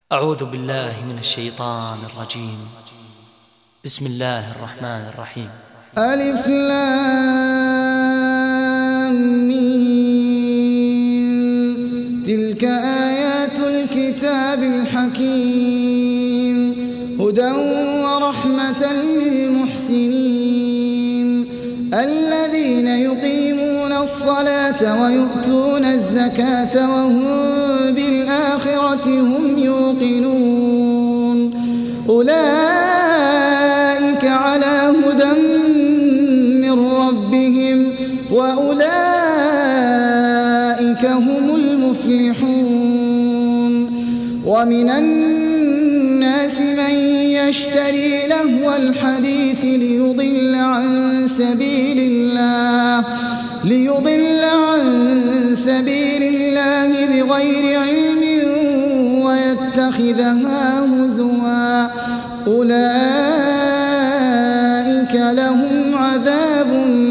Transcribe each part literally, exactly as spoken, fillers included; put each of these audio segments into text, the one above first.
أعوذ بالله من الشيطان الرجيم. بسم الله الرحمن الرحيم. ألف لام ميم. تلك آيات الكتاب الحكيم هدى ورحمة للمحسنين الذين يقيمون الصلاة ويؤتون الزكاة وهم بالآخرة هم يوقنون أولئك على هدى من ربهم وأولئك هم المفلحون. ومن الناس من يشتري لهو الحديث ليضل عن سبيل الله ليضل عن سبيل الله بغير علم ويتخذها هزوا أولئك لهم عذاب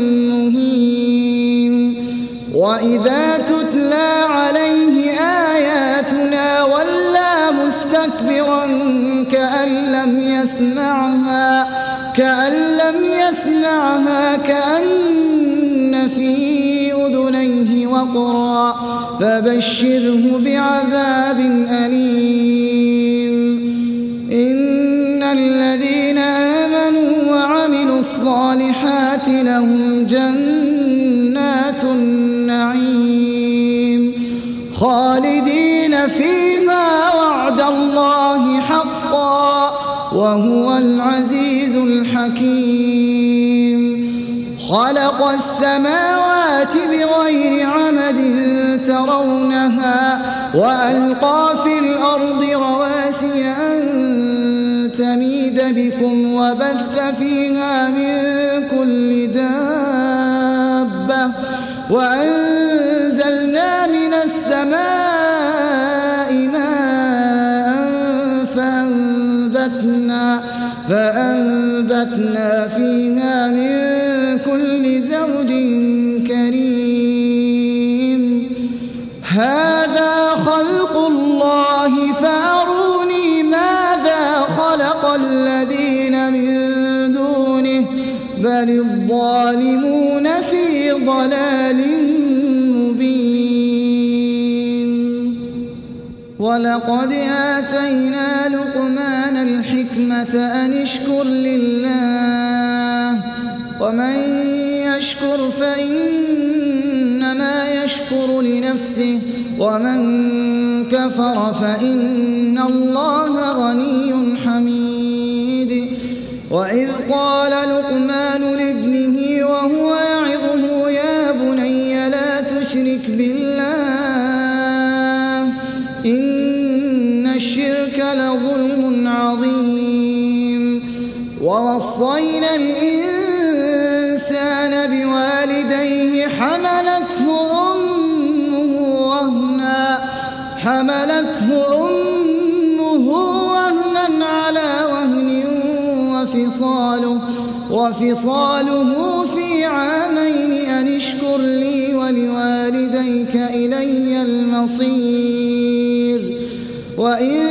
مهين. وإذا تتلى عليه آياتنا ولى مستكبرا كأن لم يسمعها كأن لم يسمعها كأن في أذنيه وقرا فبشره بعذاب أليم. إن الذين آمنوا وعملوا الصالحات لهم جنات النعيم خالدين فيها وعد الله حقا وهو العزيز الحكيم. خلق السماوات بغير عمد ترونها وألقى في الأرض رواسي أن تميد بكم وبث فيها من كل دابة وأنزلنا من السماء ماء فأنبتنا, فأنبتنا فيها من كل زوج كريم. هذا خلق الله فأروني ماذا خلق الذين من دونه بل الظالمون في ضلال مبين. ولقد آتينا لقمان الحكمة أن اشكر لله ومن يشكر فإنما يشكر لنفسه ومن كفر فإن الله غني حميد. وإذ قال لقمان لابنه وهو يعظه يا بني لا تشرك بالله إن الشرك لظلم عظيم. ووصينا الإنسان بوالديه حملته أمه وهنا حملته أمه وهنا على وهن وفصاله وفصاله في عامين أن اشكر لي ولوالديك إلي المصير. وإن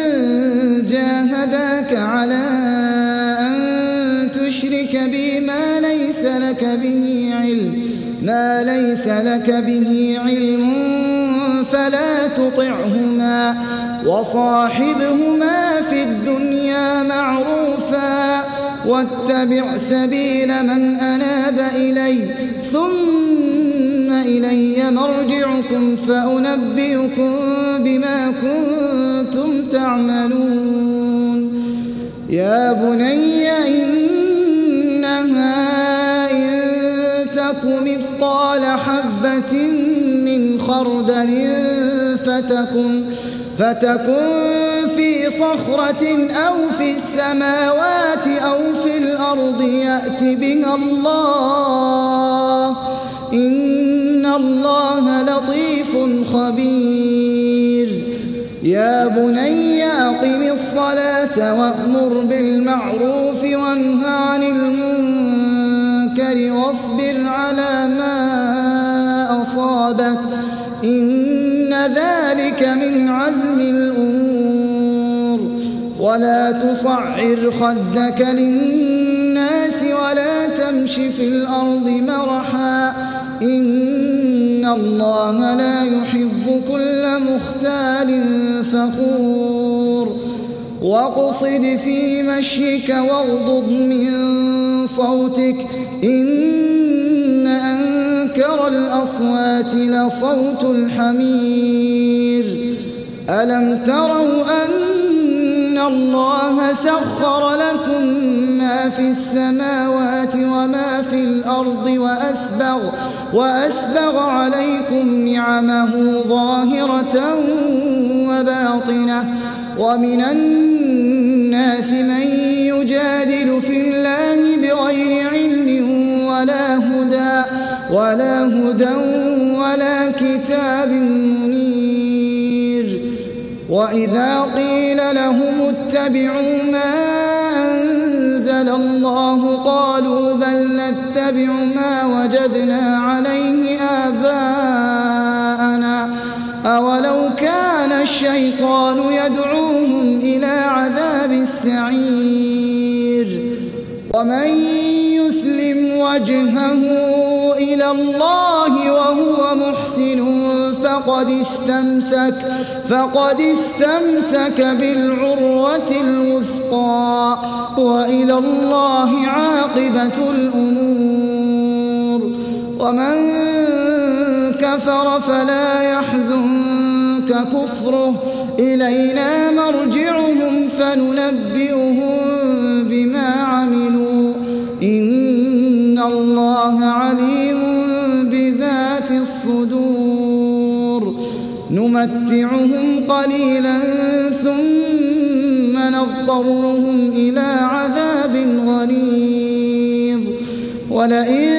جاهداك على أن تشرك بي ما ليس لك به علم ما ليس لك به علم فلا تطعهما وصاحبهما في الدنيا معروفا واتبع سبيل من أناب إلي ثم إلي مرجعكم فأنبئكم بما كنتم تعملون. يا بني إنها إن تك مثقال حبة من خردل فتكن, فتكن في صخرة أو في السماوات أو في الأرض يأت بها الله إن الله لطيف خبير. يا بني أقم الصلاة وأمر بالمعروف وانه عن المنكر واصبر على ما أصابك إن ذلك من عزم الأمور. ولا تصعر خدك للناس ولا تمش في الأرض مرحا إن الله لا يحب كل مختال فخور واقصد في مشيك واغضض من صوتك إن أنكر الأصوات لصوت الحمير ألم تروا أن الله سخر لكم ما في السماوات وما في الأرض وأسبغ, وأسبغ عليكم نعمه ظاهرة وباطنة ومن الناس من يجادل في الله بغير علم ولا هدى ولا هدى ولا كتاب منير وإذا قيل لهم اتبعوا ما أنزل الله قالوا بل نتبع ما وجدنا عليه آباءنا أولو كان الشيطان يدعوهم إلى عذاب السعير ومن يسلم وجهه إلى الله وهو محسن فقد استمسك فقد استمسك بالعروة الوثقى وإلى الله عاقبة الأمور ومن كفر فلا يحزنك كفره إلينا مرجعهم فننبئهم بما عملوا إن الله عليم بذات الصدور نمتعهم قليلا ثم نضطرهم إلى عذاب غليظ ولئن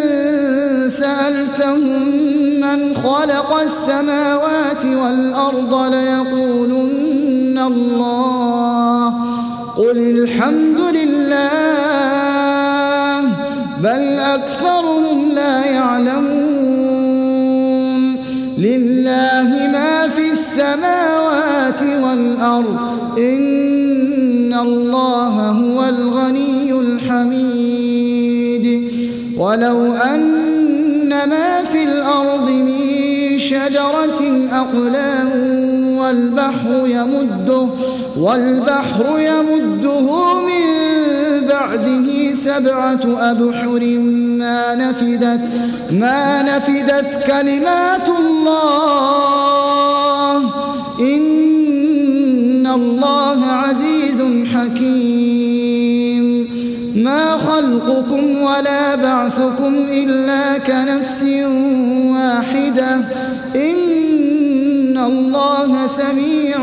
سألتهم من خلق السماوات والأرض ليقولن الله قل الحمد لله بل أكثرهم لا يعلمون لله ما في السماوات والأرض إن الله هو الغني الحميد ولو أن ما في الأرض من شجرة أقلام والبحر يمده والبحر يمده من بعده سبعة أبحر ما نفدت ما نفدت كلمات الله إن الله عزيز حكيم ما خلقكم ولا بعثكم إلا كنفس واحدة إن الله سميع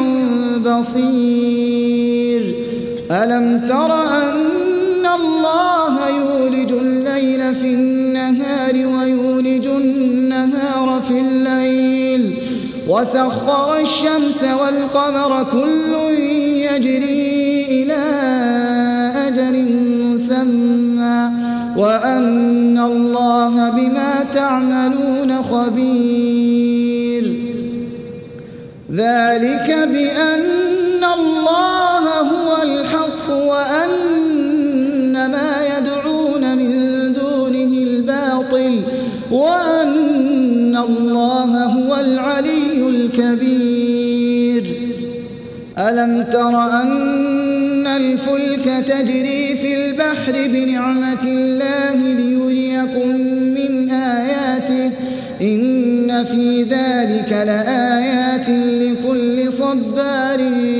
بصير ألم تر أن الله يولج الليل في النهار ويولج النهار في الليل وسخر الشمس والقمر كل يجري إلى أجل مسمى وأن الله بما تعملون خبير ذلك بأن الله هو الحق وأن ما يدعون من دونه الباطل وأن الله هو العلي الكبير ألم تر أن الفلك تجري في البحر بنعمة الله ليريكم من آياته إن في ذلك لآيات لكل صبار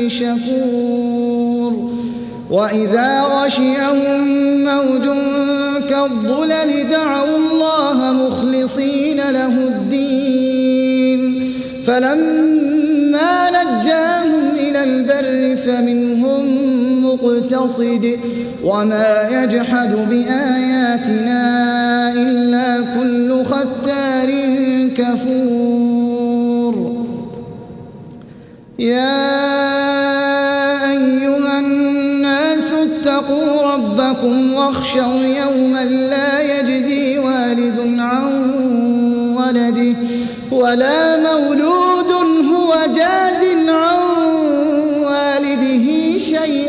شكور وإذا غشيهم موج كالظلل دعوا الله مخلصين له الدين فلما نجاهم إلى البر فمنهم مقتصد وما يجحد بآياتنا إلا كل ختار كفور يا أيها الناس اتقوا ربكم واخشوا يوما لا يجزي والد عن ولده ولا مولود هو جاز عن والده شيئا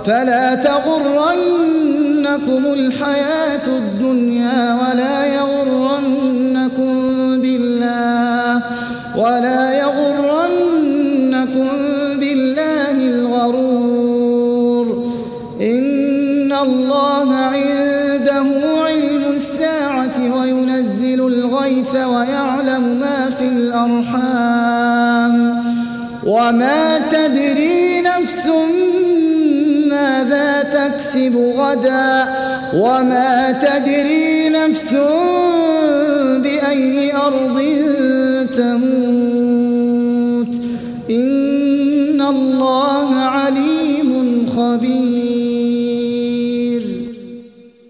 فلا تغرنكم الحياة الدنيا ولا يغرنكم بالله ولا يغرنكم بالله الغرور إن الله عنده علم الساعة وينزل الغيث ويعلم ما في الأرحام وما تدري نفس ماذا تكسب غدا وما تدري نفس بأي أرض